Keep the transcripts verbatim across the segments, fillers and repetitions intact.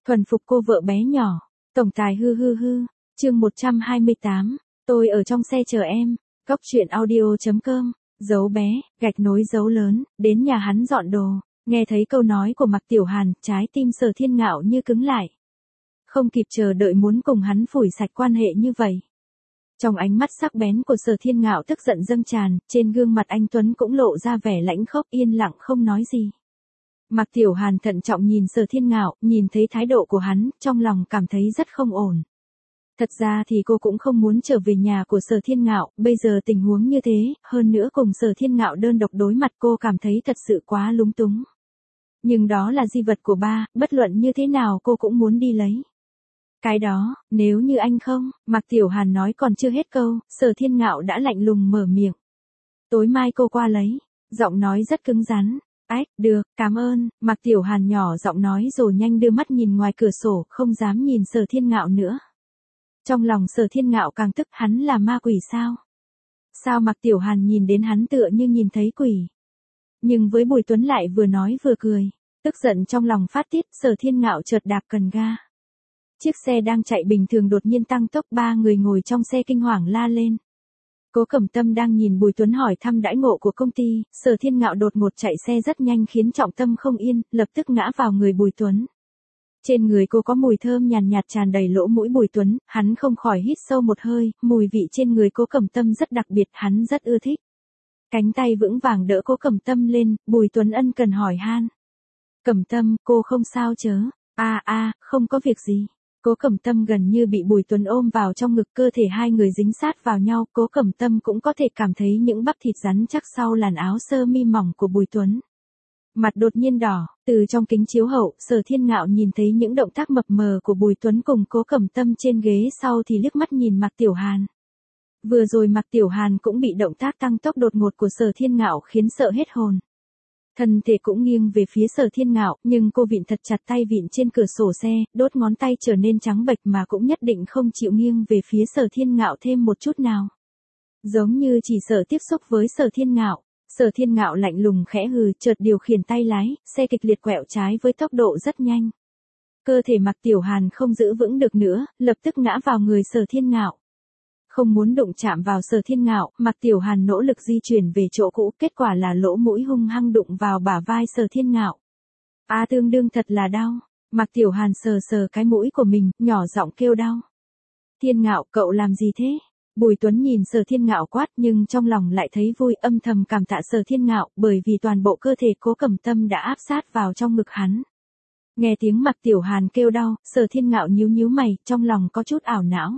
Thuần phục cô vợ bé nhỏ. Tổng tài hư hư hư. Chương một trăm hai mươi tám. Tôi ở trong xe chờ em. Góc truyện audio.com. Dấu bé, gạch nối dấu lớn, đến nhà hắn dọn đồ. Nghe thấy câu nói của Mạc Tiểu Hàn, trái tim Sở Thiên Ngạo như cứng lại. Không kịp chờ đợi muốn cùng hắn phủi sạch quan hệ như vậy. Trong ánh mắt sắc bén của Sở Thiên Ngạo tức giận dâng tràn, trên gương mặt anh Tuấn cũng lộ ra vẻ lãnh khốc, yên lặng không nói gì. Mạc Tiểu Hàn thận trọng nhìn Sở Thiên Ngạo, nhìn thấy thái độ của hắn, trong lòng cảm thấy rất không ổn. Thật ra thì cô cũng không muốn trở về nhà của Sở Thiên Ngạo, bây giờ tình huống như thế, hơn nữa cùng Sở Thiên Ngạo đơn độc đối mặt cô cảm thấy thật sự quá lúng túng. Nhưng đó là di vật của ba, bất luận như thế nào cô cũng muốn đi lấy. Cái đó, nếu như anh không, Mạc Tiểu Hàn nói còn chưa hết câu, Sở Thiên Ngạo đã lạnh lùng mở miệng. Tối mai cô qua lấy, giọng nói rất cứng rắn. Ách, được, cảm ơn, Mạc Tiểu Hàn nhỏ giọng nói rồi nhanh đưa mắt nhìn ngoài cửa sổ, không dám nhìn Sở Thiên Ngạo nữa. Trong lòng Sở Thiên Ngạo càng tức, hắn là ma quỷ sao? Sao Mạc Tiểu Hàn nhìn đến hắn tựa như nhìn thấy quỷ? Nhưng với Bùi Tuấn lại vừa nói vừa cười, tức giận trong lòng phát tiết, Sở Thiên Ngạo chợt đạp cần ga. Chiếc xe đang chạy bình thường đột nhiên tăng tốc, ba người ngồi trong xe kinh hoàng la lên. Cố Cẩm Tâm đang nhìn Bùi Tuấn hỏi thăm đãi ngộ của công ty, Sở Thiên Ngạo đột ngột chạy xe rất nhanh khiến Trọng Tâm không yên, lập tức ngã vào người Bùi Tuấn. Trên người cô có mùi thơm nhàn nhạt, nhạt tràn đầy lỗ mũi Bùi Tuấn, hắn không khỏi hít sâu một hơi, mùi vị trên người Cố Cẩm Tâm rất đặc biệt, hắn rất ưa thích. Cánh tay vững vàng đỡ Cố Cẩm Tâm lên, Bùi Tuấn ân cần hỏi han. Cẩm Tâm, cô không sao chớ? A a, không có việc gì. Cố Cẩm Tâm gần như bị Bùi Tuấn ôm vào trong ngực, cơ thể hai người dính sát vào nhau, Cố Cẩm Tâm cũng có thể cảm thấy những bắp thịt rắn chắc sau làn áo sơ mi mỏng của Bùi Tuấn. Mặt đột nhiên đỏ, từ trong kính chiếu hậu, Sở Thiên Ngạo nhìn thấy những động tác mập mờ của Bùi Tuấn cùng Cố Cẩm Tâm trên ghế sau thì liếc mắt nhìn Mạc Tiểu Hàn. Vừa rồi Mạc Tiểu Hàn cũng bị động tác tăng tốc đột ngột của Sở Thiên Ngạo khiến sợ hết hồn. Thân thể cũng nghiêng về phía Sở Thiên Ngạo, nhưng cô vịn thật chặt tay vịn trên cửa sổ xe, đốt ngón tay trở nên trắng bệch mà cũng nhất định không chịu nghiêng về phía Sở Thiên Ngạo thêm một chút nào. Giống như chỉ sợ tiếp xúc với Sở Thiên Ngạo. Sở Thiên Ngạo lạnh lùng khẽ hừ, chợt điều khiển tay lái, xe kịch liệt quẹo trái với tốc độ rất nhanh. Cơ thể Mạc Tiểu Hàn không giữ vững được nữa, lập tức ngã vào người Sở Thiên Ngạo. Không muốn đụng chạm vào Sở Thiên Ngạo, Mạc Tiểu Hàn nỗ lực di chuyển về chỗ cũ, kết quả là lỗ mũi hung hăng đụng vào bả vai Sở Thiên Ngạo. A à, tương đương thật là đau. Mạc Tiểu Hàn sờ sờ cái mũi của mình, nhỏ giọng kêu đau. Thiên Ngạo, cậu làm gì thế? Bùi Tuấn nhìn Sở Thiên Ngạo quát nhưng trong lòng lại thấy vui, âm thầm cảm tạ Sở Thiên Ngạo, bởi vì toàn bộ cơ thể Cố Cẩm Tâm đã áp sát vào trong ngực hắn. Nghe tiếng Mạc Tiểu Hàn kêu đau, Sở Thiên Ngạo nhíu nhíu mày, trong lòng có chút ảo não.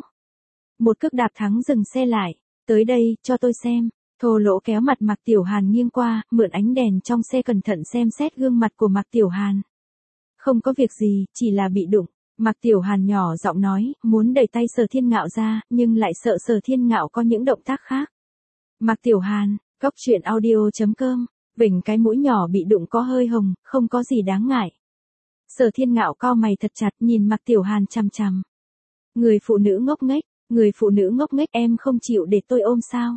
Một cước đạp thắng dừng xe lại, tới đây, cho tôi xem. Thô lỗ kéo mặt Mạc Tiểu Hàn nghiêng qua, mượn ánh đèn trong xe cẩn thận xem xét gương mặt của Mạc Tiểu Hàn. Không có việc gì, chỉ là bị đụng. Mạc Tiểu Hàn nhỏ giọng nói, muốn đẩy tay Sở Thiên Ngạo ra, nhưng lại sợ Sở Thiên Ngạo có những động tác khác. Mạc Tiểu Hàn, góc truyện audio.com, vỉnh cái mũi nhỏ bị đụng có hơi hồng, không có gì đáng ngại. Sở Thiên Ngạo cau mày thật chặt nhìn Mạc Tiểu Hàn chằm chằm. Người phụ nữ ngốc nghếch, người phụ nữ ngốc nghếch, em không chịu để tôi ôm sao?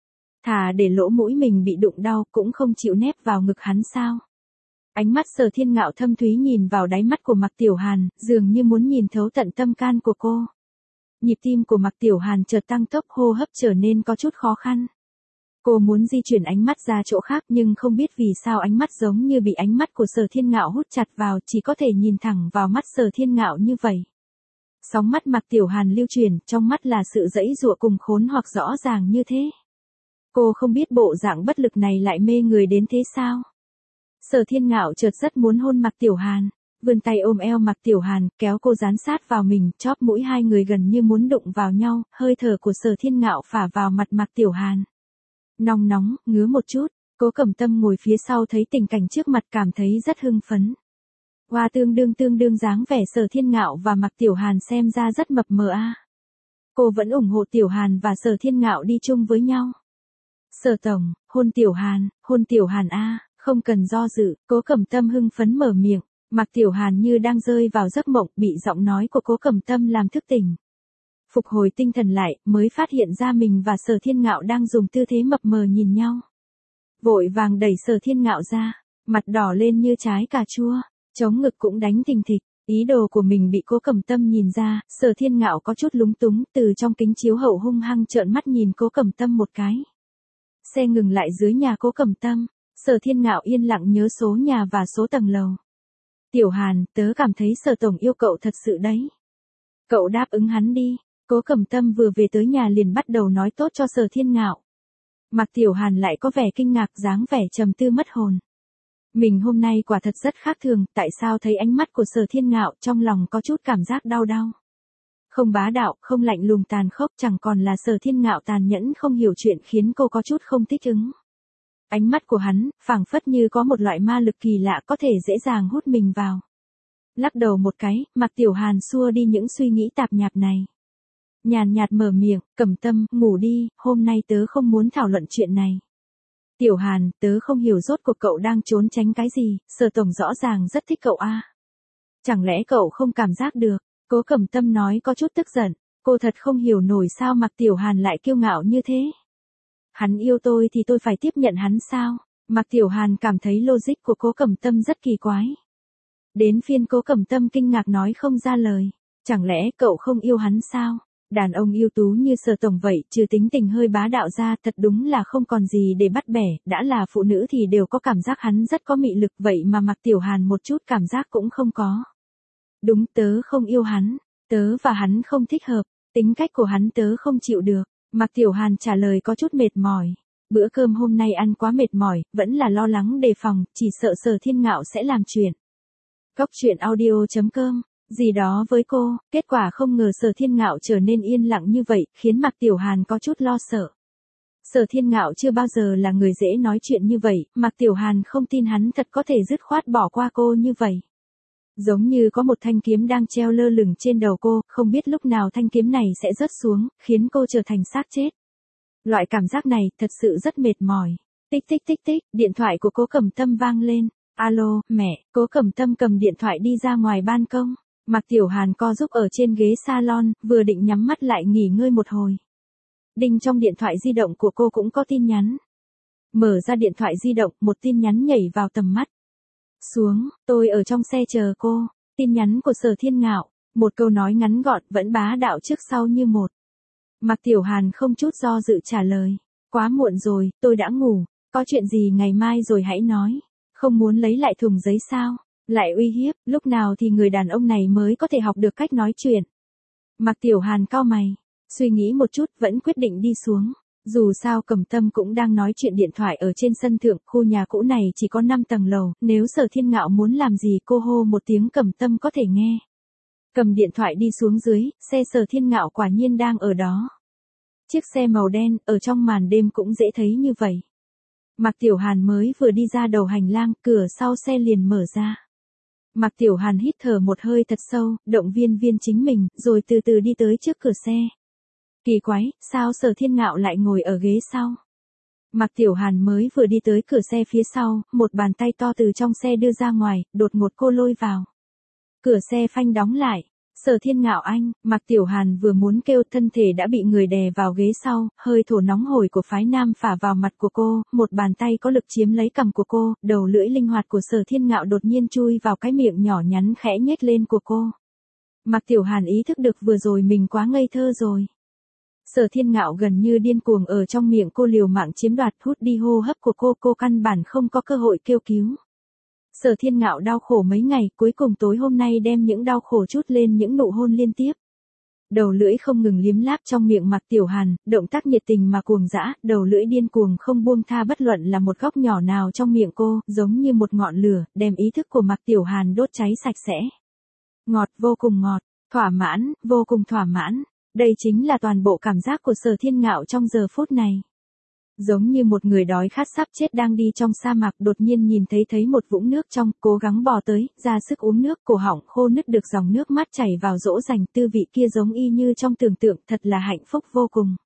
Thà để lỗ mũi mình bị đụng đau cũng không chịu nép vào ngực hắn sao? Ánh mắt Sở Thiên Ngạo thâm thúy nhìn vào đáy mắt của Mạc Tiểu Hàn, dường như muốn nhìn thấu tận tâm can của cô. Nhịp tim của Mạc Tiểu Hàn chợt tăng tốc, hô hấp trở nên có chút khó khăn. Cô muốn di chuyển ánh mắt ra chỗ khác nhưng không biết vì sao ánh mắt giống như bị ánh mắt của Sở Thiên Ngạo hút chặt vào, chỉ có thể nhìn thẳng vào mắt Sở Thiên Ngạo như vậy. Sóng mắt Mạc Tiểu Hàn lưu chuyển, trong mắt là sự giãy giụa cùng khốn hoặc rõ ràng như thế. Cô không biết bộ dạng bất lực này lại mê người đến thế sao? Sở Thiên Ngạo chợt rất muốn hôn Mạc Tiểu Hàn, vươn tay ôm eo Mạc Tiểu Hàn, kéo cô dán sát vào mình, chóp mũi hai người gần như muốn đụng vào nhau, hơi thở của Sở Thiên Ngạo phả vào mặt Mạc Tiểu Hàn. Nóng nóng, ngứa một chút, Cố Cẩm Tâm ngồi phía sau thấy tình cảnh trước mặt cảm thấy rất hưng phấn. Hoa tương đương tương đương dáng vẻ Sở Thiên Ngạo và Mạc Tiểu Hàn xem ra rất mập mờ a. À. Cô vẫn ủng hộ Tiểu Hàn và Sở Thiên Ngạo đi chung với nhau. Sở tổng, hôn Tiểu Hàn, hôn Tiểu Hàn a. À. Không cần do dự, Cố Cẩm Tâm hưng phấn mở miệng, Mạc Tiểu Hàn như đang rơi vào giấc mộng, bị giọng nói của Cố Cẩm Tâm làm thức tỉnh. Phục hồi tinh thần lại, mới phát hiện ra mình và Sở Thiên Ngạo đang dùng tư thế mập mờ nhìn nhau. Vội vàng đẩy Sở Thiên Ngạo ra, mặt đỏ lên như trái cà chua, chống ngực cũng đánh thình thịch, Ý đồ của mình bị Cố Cẩm Tâm nhìn ra, Sở Thiên Ngạo có chút lúng túng, từ trong kính chiếu hậu hung hăng trợn mắt nhìn Cố Cẩm Tâm một cái. Xe ngừng lại dưới nhà Cố Cẩm Tâm, Sở Thiên Ngạo yên lặng nhớ số nhà và số tầng lầu. Tiểu Hàn, tớ cảm thấy Sở tổng yêu cậu thật sự đấy. Cậu đáp ứng hắn đi. Cố Cẩm Tâm vừa về tới nhà liền bắt đầu nói tốt cho Sở Thiên Ngạo. Mạc Tiểu Hàn lại có vẻ kinh ngạc, dáng vẻ trầm tư mất hồn. Mình hôm nay quả thật rất khác thường, tại sao thấy ánh mắt của Sở Thiên Ngạo trong lòng có chút cảm giác đau đau. Không bá đạo, không lạnh lùng tàn khốc, chẳng còn là Sở Thiên Ngạo tàn nhẫn không hiểu chuyện khiến cô có chút không thích ứng. Ánh mắt của hắn, phảng phất như có một loại ma lực kỳ lạ có thể dễ dàng hút mình vào. Lắc đầu một cái, Mạc Tiểu Hàn xua đi những suy nghĩ tạp nhạp này. Nhàn nhạt mở miệng, Cẩm Tâm, ngủ đi, hôm nay tớ không muốn thảo luận chuyện này. Tiểu Hàn, tớ không hiểu rốt cuộc cậu đang trốn tránh cái gì, Sở tổng rõ ràng rất thích cậu a. Chẳng lẽ cậu không cảm giác được? Cố Cẩm Tâm nói có chút tức giận, cô thật không hiểu nổi sao Mạc Tiểu Hàn lại kiêu ngạo như thế. Hắn yêu tôi thì tôi phải tiếp nhận hắn sao? Mạc Tiểu Hàn cảm thấy logic của Cố Cẩm Tâm rất kỳ quái. Đến phiên Cố Cẩm Tâm kinh ngạc nói không ra lời. Chẳng lẽ cậu không yêu hắn sao? Đàn ông ưu tú như Sở tổng vậy, trừ tính tình hơi bá đạo ra, thật đúng là không còn gì để bắt bẻ, đã là phụ nữ thì đều có cảm giác hắn rất có mị lực, vậy mà Mạc Tiểu Hàn một chút cảm giác cũng không có. Đúng, tớ không yêu hắn, tớ và hắn không thích hợp, tính cách của hắn tớ không chịu được. Mạc Tiểu Hàn trả lời có chút mệt mỏi. Bữa cơm hôm nay ăn quá mệt mỏi, vẫn là lo lắng đề phòng, chỉ sợ Sở Thiên Ngạo sẽ làm chuyện. Góc truyện audio chấm com, gì đó với cô, kết quả không ngờ Sở Thiên Ngạo trở nên yên lặng như vậy, khiến Mạc Tiểu Hàn có chút lo sợ. Sở Thiên Ngạo chưa bao giờ là người dễ nói chuyện như vậy, Mạc Tiểu Hàn không tin hắn thật có thể dứt khoát bỏ qua cô như vậy. Giống như có một thanh kiếm đang treo lơ lửng trên đầu cô, không biết lúc nào thanh kiếm này sẽ rớt xuống, khiến cô trở thành xác chết. Loại cảm giác này thật sự rất mệt mỏi. Tích tích tích tích, điện thoại của Cố Cẩm Tâm vang lên. Alo, mẹ. Cố Cẩm Tâm cầm điện thoại đi ra ngoài ban công. Mạc Tiểu Hàn co giúp ở trên ghế salon, vừa định nhắm mắt lại nghỉ ngơi một hồi. Đinh, trong điện thoại di động của cô cũng có tin nhắn. Mở ra điện thoại di động, một tin nhắn nhảy vào tầm mắt. Xuống, tôi ở trong xe chờ cô. Tin nhắn của Sở Thiên Ngạo, một câu nói ngắn gọn, vẫn bá đạo trước sau như một. Mạc Tiểu Hàn không chút do dự trả lời. Quá muộn rồi, tôi đã ngủ. Có chuyện gì ngày mai rồi hãy nói. Không muốn lấy lại thùng giấy sao? Lại uy hiếp, lúc nào thì người đàn ông này mới có thể học được cách nói chuyện. Mạc Tiểu Hàn cau mày, suy nghĩ một chút vẫn quyết định đi xuống. Dù sao Cẩm Tâm cũng đang nói chuyện điện thoại ở trên sân thượng, khu nhà cũ này chỉ có năm tầng lầu, nếu Sở Thiên Ngạo muốn làm gì cô hô một tiếng Cẩm Tâm có thể nghe. Cầm điện thoại đi xuống dưới, xe Sở Thiên Ngạo quả nhiên đang ở đó. Chiếc xe màu đen, ở trong màn đêm cũng dễ thấy như vậy. Mạc Tiểu Hàn mới vừa đi ra đầu hành lang, cửa sau xe liền mở ra. Mạc Tiểu Hàn hít thở một hơi thật sâu, động viên viên chính mình, rồi từ từ đi tới trước cửa xe. Kỳ quái, sao Sở Thiên Ngạo lại ngồi ở ghế sau? Mạc Tiểu Hàn mới vừa đi tới cửa xe phía sau, một bàn tay to từ trong xe đưa ra ngoài, đột ngột cô lôi vào. Cửa xe phanh đóng lại. Sở Thiên Ngạo anh, Mạc Tiểu Hàn vừa muốn kêu, thân thể đã bị người đè vào ghế sau, hơi thổ nóng hổi của phái nam phả vào mặt của cô, một bàn tay có lực chiếm lấy cằm của cô, đầu lưỡi linh hoạt của Sở Thiên Ngạo đột nhiên chui vào cái miệng nhỏ nhắn khẽ nhếch lên của cô. Mạc Tiểu Hàn ý thức được vừa rồi mình quá ngây thơ rồi. Sở Thiên Ngạo gần như điên cuồng ở trong miệng cô liều mạng chiếm đoạt, hút đi hô hấp của cô, cô căn bản không có cơ hội kêu cứu. Sở Thiên Ngạo đau khổ mấy ngày, cuối cùng tối hôm nay đem những đau khổ chút lên những nụ hôn liên tiếp. Đầu lưỡi không ngừng liếm láp trong miệng Mạc Tiểu Hàn, động tác nhiệt tình mà cuồng dã, đầu lưỡi điên cuồng không buông tha bất luận là một góc nhỏ nào trong miệng cô, giống như một ngọn lửa, đem ý thức của Mạc Tiểu Hàn đốt cháy sạch sẽ. Ngọt, vô cùng ngọt, thỏa mãn, vô cùng thỏa mãn. Đây chính là toàn bộ cảm giác của Sở Thiên Ngạo trong giờ phút này. Giống như một người đói khát sắp chết đang đi trong sa mạc, đột nhiên nhìn thấy thấy một vũng nước trong, cố gắng bò tới, ra sức uống nước, cổ họng khô nứt được dòng nước mát chảy vào dỗ dành, tư vị kia giống y như trong tưởng tượng, thật là hạnh phúc vô cùng.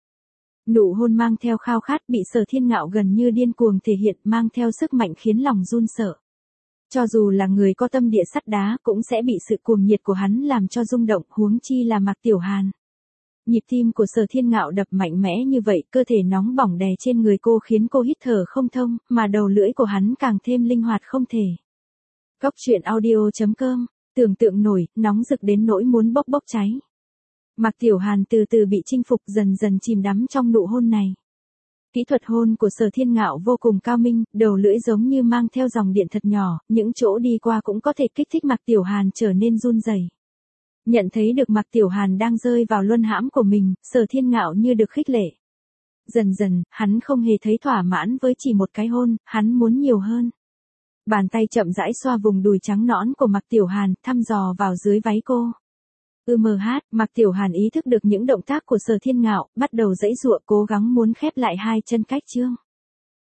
Nụ hôn mang theo khao khát bị Sở Thiên Ngạo gần như điên cuồng thể hiện, mang theo sức mạnh khiến lòng run sợ. Cho dù là người có tâm địa sắt đá cũng sẽ bị sự cuồng nhiệt của hắn làm cho rung động, huống chi là Mạc Tiểu Hàn. Nhịp tim của Sở Thiên Ngạo đập mạnh mẽ như vậy, cơ thể nóng bỏng đè trên người cô khiến cô hít thở không thông, mà đầu lưỡi của hắn càng thêm linh hoạt không thể. Góc truyện audio chấm com tưởng tượng nổi, nóng rực đến nỗi muốn bốc bốc cháy. Mạc Tiểu Hàn từ từ bị chinh phục, dần dần chìm đắm trong nụ hôn này. Kỹ thuật hôn của Sở Thiên Ngạo vô cùng cao minh, đầu lưỡi giống như mang theo dòng điện thật nhỏ, những chỗ đi qua cũng có thể kích thích Mạc Tiểu Hàn trở nên run rẩy. Nhận thấy được Mạc Tiểu Hàn đang rơi vào luân hãm của mình, Sở Thiên Ngạo như được khích lệ. Dần dần, hắn không hề thấy thỏa mãn với chỉ một cái hôn, hắn muốn nhiều hơn. Bàn tay chậm rãi xoa vùng đùi trắng nõn của Mạc Tiểu Hàn, thăm dò vào dưới váy cô. Ừ mờ hát, Mạc Tiểu Hàn ý thức được những động tác của Sở Thiên Ngạo, bắt đầu giãy giụa cố gắng muốn khép lại hai chân cách chương.